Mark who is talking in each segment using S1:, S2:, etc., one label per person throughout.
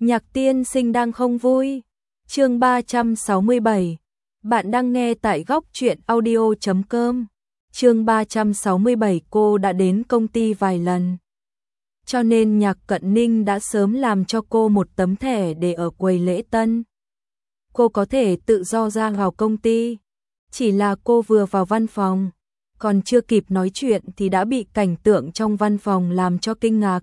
S1: Nhạc tiên sinh đang không vui. Chương 367. Bạn đang nghe tại góc truyện audio.com. Chương 367. Cô đã đến công ty vài lần, cho nên Nhạc Cận Ninh đã sớm làm cho cô một tấm thẻ để ở quầy lễ tân. Cô có thể tự do ra vào công ty. Chỉ là cô vừa vào văn phòng, còn chưa kịp nói chuyện thì đã bị cảnh tượng trong văn phòng làm cho kinh ngạc.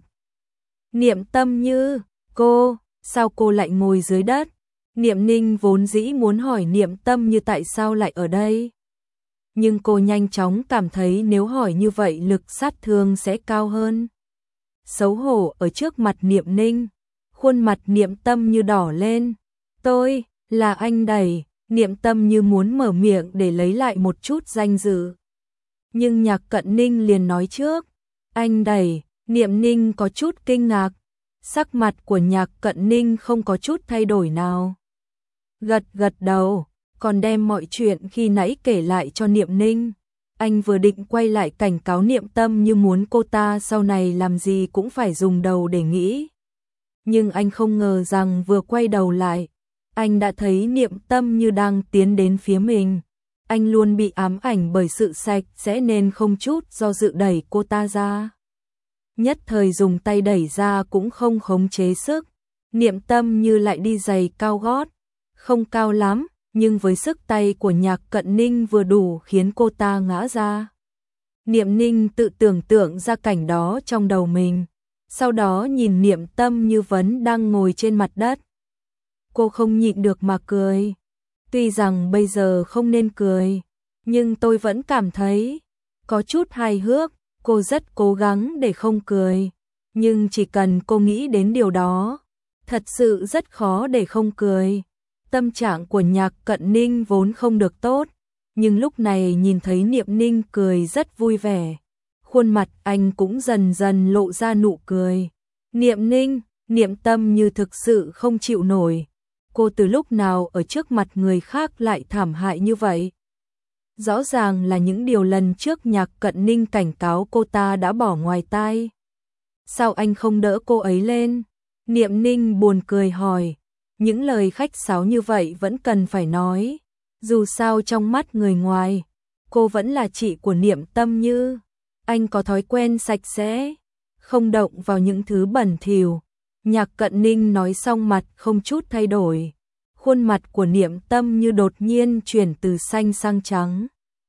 S1: Niệm Tâm Như, cô, sao cô lại ngồi dưới đất? Niệm Ninh vốn dĩ muốn hỏi Niệm Tâm Như tại sao lại ở đây. Nhưng cô nhanh chóng cảm thấy nếu hỏi như vậy lực sát thương sẽ cao hơn. Xấu hổ ở trước mặt Niệm Ninh, khuôn mặt Niệm Tâm Như đỏ lên. Tôi, là anh đẩy. Niệm Tâm Như muốn mở miệng để lấy lại một chút danh dự. Nhưng Nhạc Cận Ninh liền nói trước. Anh đẩy. Niệm Ninh có chút kinh ngạc. Sắc mặt của Nhạc Cận Ninh không có chút thay đổi nào. Gật gật đầu, còn đem mọi chuyện khi nãy kể lại cho Niệm Ninh. Anh vừa định quay lại cảnh cáo Niệm Tâm Như muốn cô ta sau này làm gì cũng phải dùng đầu để nghĩ. Nhưng anh không ngờ rằng vừa quay đầu lại, anh đã thấy Niệm Tâm Như đang tiến đến phía mình. Anh luôn bị ám ảnh bởi sự sạch sẽ nên không chút do dự đẩy cô ta ra. Nhất thời dùng tay đẩy ra cũng không khống chế sức. Niệm Tâm Như lại đi giày cao gót, không cao lắm, nhưng với sức tay của Nhạc Cận Ninh vừa đủ khiến cô ta ngã ra. Niệm Ninh tự tưởng tượng ra cảnh đó trong đầu mình, sau đó nhìn Niệm Tâm Như vẫn đang ngồi trên mặt đất. Cô không nhịn được mà cười. Tuy rằng bây giờ không nên cười, nhưng tôi vẫn cảm thấy có chút hài hước. Cô rất cố gắng để không cười, nhưng chỉ cần cô nghĩ đến điều đó, thật sự rất khó để không cười. Tâm trạng của Nhạc Cận Ninh vốn không được tốt, nhưng lúc này nhìn thấy Niệm Ninh cười rất vui vẻ, khuôn mặt anh cũng dần dần lộ ra nụ cười. Niệm Ninh, Niệm Tâm Như thực sự không chịu nổi. Cô từ lúc nào ở trước mặt người khác lại thảm hại như vậy? Rõ ràng là những điều lần trước Nhạc Cận Ninh cảnh cáo cô ta đã bỏ ngoài tai. Sao anh không đỡ cô ấy lên? Niệm Ninh buồn cười hỏi. Những lời khách sáo như vậy vẫn cần phải nói. Dù sao trong mắt người ngoài, cô vẫn là chị của Niệm Tâm Như. Anh có thói quen sạch sẽ, không động vào những thứ bẩn thỉu. Nhạc Cận Ninh nói xong mặt không chút thay đổi. Khuôn mặt của Niệm Tâm Như đột nhiên chuyển từ xanh sang trắng,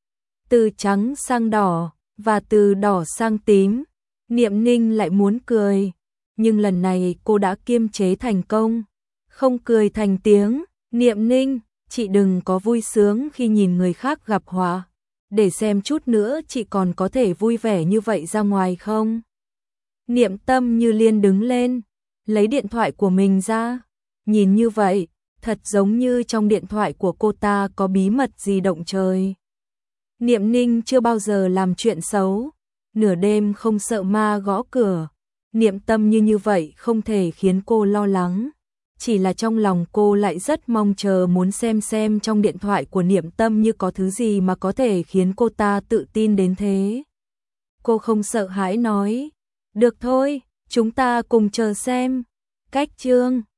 S1: từ trắng sang đỏ, và từ đỏ sang tím. Niệm Ninh lại muốn cười, nhưng lần này cô đã kiềm chế thành công, không cười thành tiếng. Niệm Ninh, chị đừng có vui sướng khi nhìn người khác gặp họa, để xem chút nữa chị còn có thể vui vẻ như vậy ra ngoài không? Niệm Tâm Như liền đứng lên, lấy điện thoại của mình ra, nhìn như vậy, thật giống như trong điện thoại của cô ta có bí mật gì động trời. Niệm Ninh chưa bao giờ làm chuyện xấu, nửa đêm không sợ ma gõ cửa. Niệm Tâm Như vậy không thể khiến cô lo lắng, chỉ là trong lòng cô lại rất mong chờ muốn xem trong điện thoại của Niệm Tâm Như có thứ gì mà có thể khiến cô ta tự tin đến thế. Cô không sợ hãi nói, được thôi, chúng ta cùng chờ xem. Cách chương